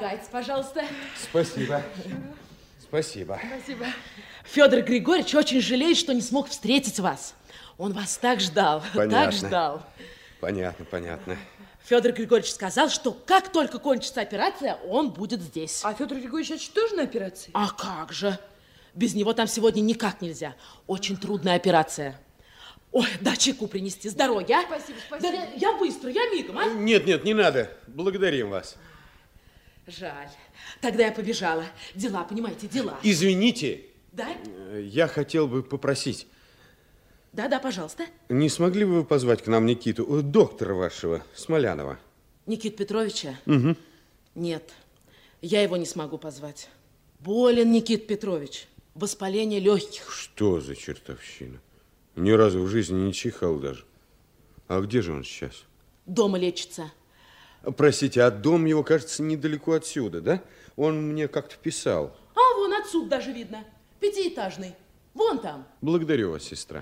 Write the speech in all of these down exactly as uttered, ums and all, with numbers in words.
Садитесь, пожалуйста. Спасибо. Спасибо. Спасибо. Федор Григорьевич очень жалеет, что не смог встретить вас. Он вас так ждал, Понятно. так ждал. Понятно, понятно. Федор Григорьевич сказал, что как только кончится операция, он будет здесь. А Федор Григорьевич, значит, тоже на операции? А как же? Без него там сегодня никак нельзя. Очень трудная операция. Ой, да, чайку принести с дороги, а? Спасибо, спасибо. Да, я быстро, я мигом, а? Нет, нет, не надо. Благодарим вас. Жаль. Тогда я побежала. Дела, понимаете, дела. Извините. Да? Я хотел бы попросить. Да, да, пожалуйста. Не смогли бы вы позвать к нам Никиту, доктора вашего, Смолянова? Никиту Петровича? Угу. Нет, я его не смогу позвать. Болен Никит Петрович. Воспаление легких. Что за чертовщина? Ни разу в жизни не чихал даже. А где же он сейчас? Дома лечится. Простите, а дом его, кажется, недалеко отсюда, да? Он мне как-то писал. А, вон отсюда даже видно. Пятиэтажный. Вон там. Благодарю вас, сестра.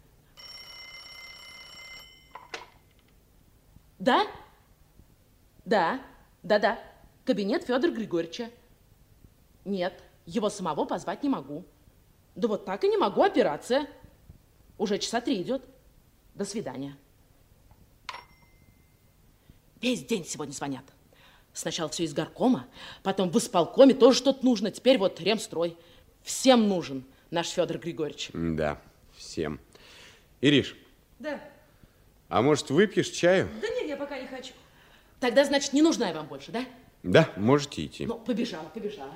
Да? Да, да-да. Кабинет Федора Григорьевича. Нет, его самого позвать не могу. Да вот так и не могу, операция. Уже часа три идет. До свидания. Весь день сегодня звонят. Сначала все из горкома, потом в исполкоме тоже что-то нужно. Теперь вот ремстрой. Всем нужен наш Федор Григорьевич. Да, всем. Ириш. Да. А может, выпьешь чаю? Да нет, я пока не хочу. Тогда, значит, не нужна я вам больше, да? Да, можете идти. Ну, побежала, побежала.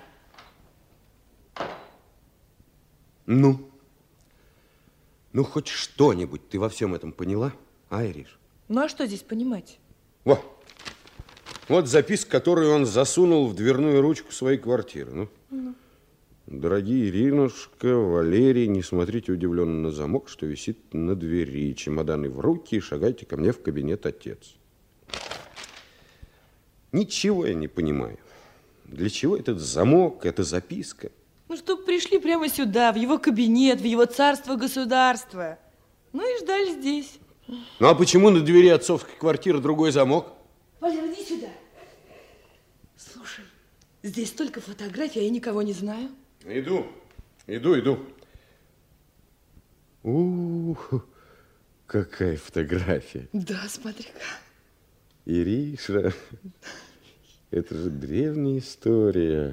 Ну? Ну, хоть что-нибудь ты во всем этом поняла, а, Ириш? Ну, а что здесь понимать? Вот. Вот записка, которую он засунул в дверную ручку своей квартиры. Ну. Ну. Дорогие Иринушка, Валерий, не смотрите удивленно на замок, что висит на двери. Чемоданы в руки и шагайте ко мне в кабинет, отец. Ничего я не понимаю. Для чего этот замок, эта записка? Ну, чтобы пришли прямо сюда, в его кабинет, в его царство-государство. Ну и ждали здесь. Ну, а почему на двери отцовской квартиры другой замок? Валера, иди сюда. Слушай, здесь столько фотографий, а я никого не знаю. Иду, иду, иду. Ух, какая фотография. Да, смотри-ка. Ириша, это же древняя история.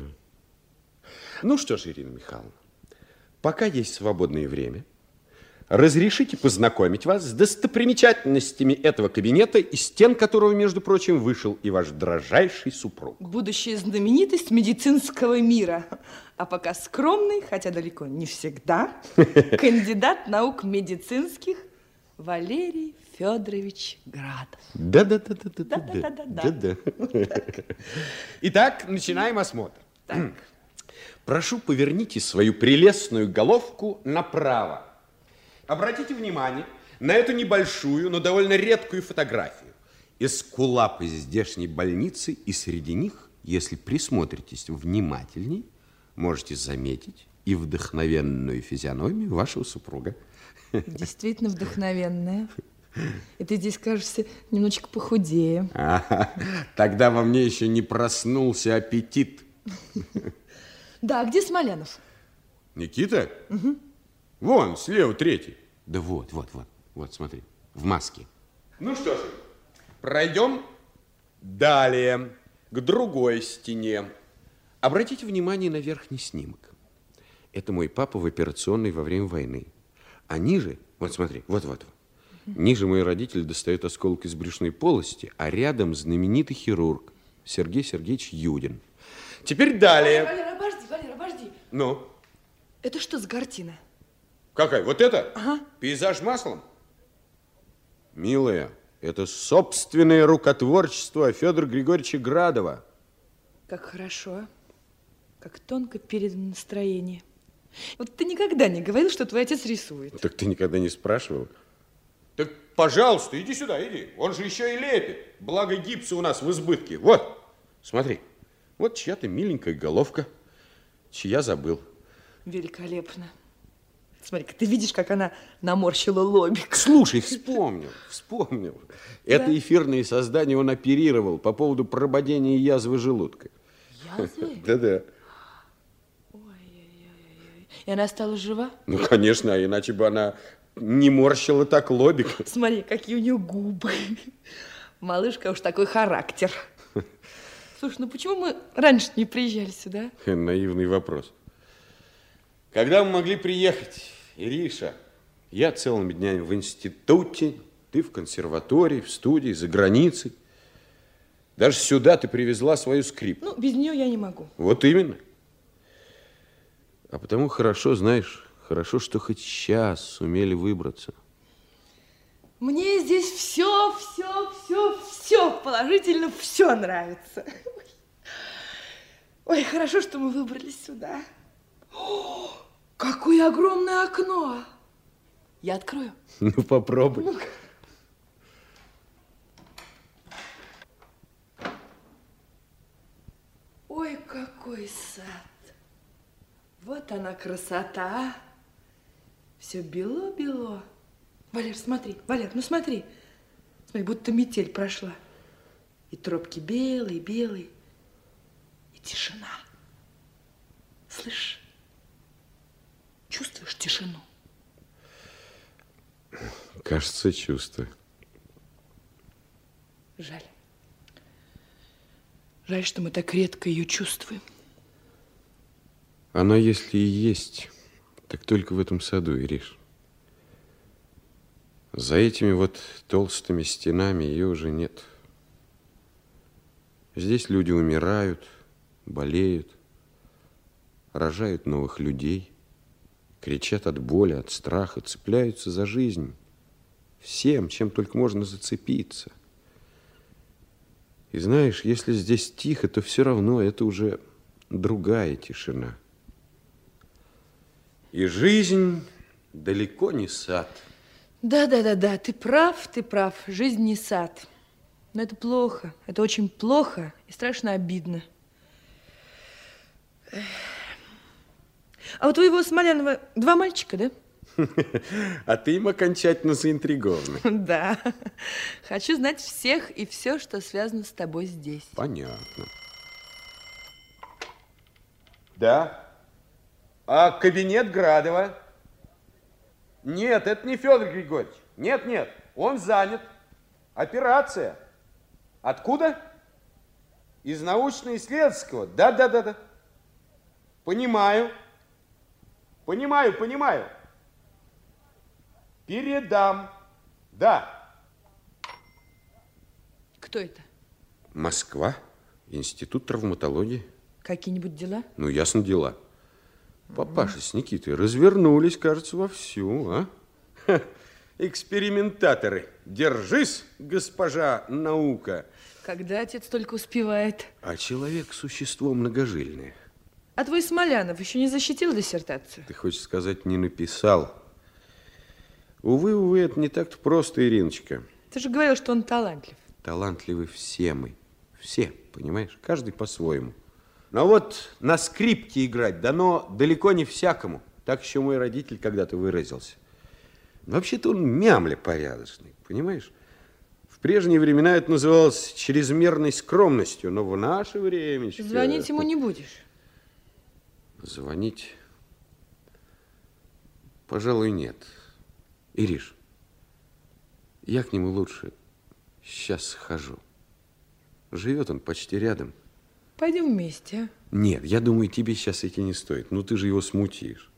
Ну что ж, Ирина Михайловна, пока есть свободное время, разрешите познакомить вас с достопримечательностями этого кабинета, из стен которого, между прочим, вышел и ваш дрожайший супруг. Будущая знаменитость медицинского мира. А пока скромный, хотя далеко не всегда, кандидат наук медицинских Валерий Федорович Градов. Да-да-да-да-да-да. Итак, начинаем осмотр. Так. Прошу, поверните свою прелестную головку направо. Обратите внимание на эту небольшую, но довольно редкую фотографию. Эскулапы здешней больницы, и среди них, если присмотритесь внимательней, можете заметить и вдохновенную физиономию вашего супруга. Действительно вдохновенная. И ты здесь кажешься немножечко похудее. А, тогда во мне еще не проснулся аппетит. Да, а где Смолянов? Никита? Угу. Вон, слева третий. Да вот, вот, вот, вот, смотри, в маске. Ну что ж, пройдем далее, к другой стене. Обратите внимание на верхний снимок. Это мой папа в операционной во время войны. А ниже, вот смотри, вот, вот, ниже мои родители достают осколок из брюшной полости, а рядом знаменитый хирург Сергей Сергеевич Юдин. Теперь далее. Валера, обожди, Валера, обожди. Ну? Это что за картина? Какая? Вот это? Ага. Пейзаж маслом? Милая, это собственное рукотворчество Федора Григорьевича Градова. Как хорошо, как тонко передано настроение. Вот ты никогда не говорил, что твой отец рисует. Так ты никогда не спрашивал? Так, пожалуйста, иди сюда, иди. Он же еще и лепит. Благо гипса у нас в избытке. Вот, смотри. Вот чья-то миленькая головка. Чья забыл. Великолепно. Смотри-ка, ты видишь, как она наморщила лобик. Слушай, вспомнил, вспомнил. Это Да? эфирное создание он оперировал по поводу прободения язвы желудка. Разве? Да-да. Ой-ой-ой. И она стала жива? Ну, конечно, а иначе бы она не морщила так лобик. Смотри, какие у нее губы. Малышка уж такой характер. Слушай, ну почему мы раньше не приезжали сюда? Наивный вопрос. Когда мы могли приехать, Ириша? Я целыми днями в институте, ты в консерватории, в студии, за границей. Даже сюда ты привезла свою скрипку. Ну, без нее я не могу. Вот именно. А потому хорошо, знаешь, хорошо, что хоть сейчас сумели выбраться. Мне здесь все, все, все, все, положительно все нравится. Ой, хорошо, что мы выбрались сюда. О, какое огромное окно! Я открою. Ну, попробуй. Ну-ка. Ой, какой сад. Вот она красота. Все бело-бело. Валер, смотри, Валер, ну смотри. Смотри, будто метель прошла. И тропки белые-белые. И тишина. Слышишь? Чувствуешь тишину? Кажется, чувствую. Жаль. Жаль, что мы так редко ее чувствуем. Она, если и есть, так только в этом саду, Ириш. За этими вот толстыми стенами ее уже нет. Здесь люди умирают, болеют, рожают новых людей, кричат от боли, от страха, цепляются за жизнь. Всем, чем только можно зацепиться. И знаешь, если здесь тихо, то все равно это уже другая тишина. И жизнь далеко не сад. Да-да-да-да, ты прав, ты прав. Жизнь не сад. Но это плохо, это очень плохо и страшно обидно. А у твоего Смолянова два мальчика, да? А ты им окончательно заинтригована. Да. Хочу знать всех и все, что связано с тобой здесь. Понятно. Да. А кабинет Градова? Нет, это не Федор Григорьевич. Нет, нет, он занят. Операция. Откуда? Из научно-исследовательского. Да, да, да, да. Понимаю. Понимаю, понимаю. Передам. Да. Кто это? Москва. Институт травматологии. Какие-нибудь дела? Ну, ясно, дела. Папаша с Никитой развернулись, кажется, вовсю, а? Ха, экспериментаторы. Держись, госпожа наука. Когда отец только успевает. А человек – существо многожильное. А твой Смолянов еще не защитил диссертацию? Ты хочешь сказать, не написал? Увы, увы, это не так-то просто, Ириночка. Ты же говорил, что он талантлив. Талантливы все мы. Все, понимаешь? Каждый по-своему. Но вот на скрипке играть дано далеко не всякому. Так еще мой родитель когда-то выразился. Вообще-то он мямля порядочный, понимаешь? В прежние времена это называлось чрезмерной скромностью, но в наше время... Звонить ему не будешь? Звонить? Пожалуй, нет. Ириш, я к нему лучше сейчас схожу. Живет он почти рядом. Пойдем вместе, а? Нет, я думаю, тебе сейчас идти не стоит. Ну, ты же его смутишь.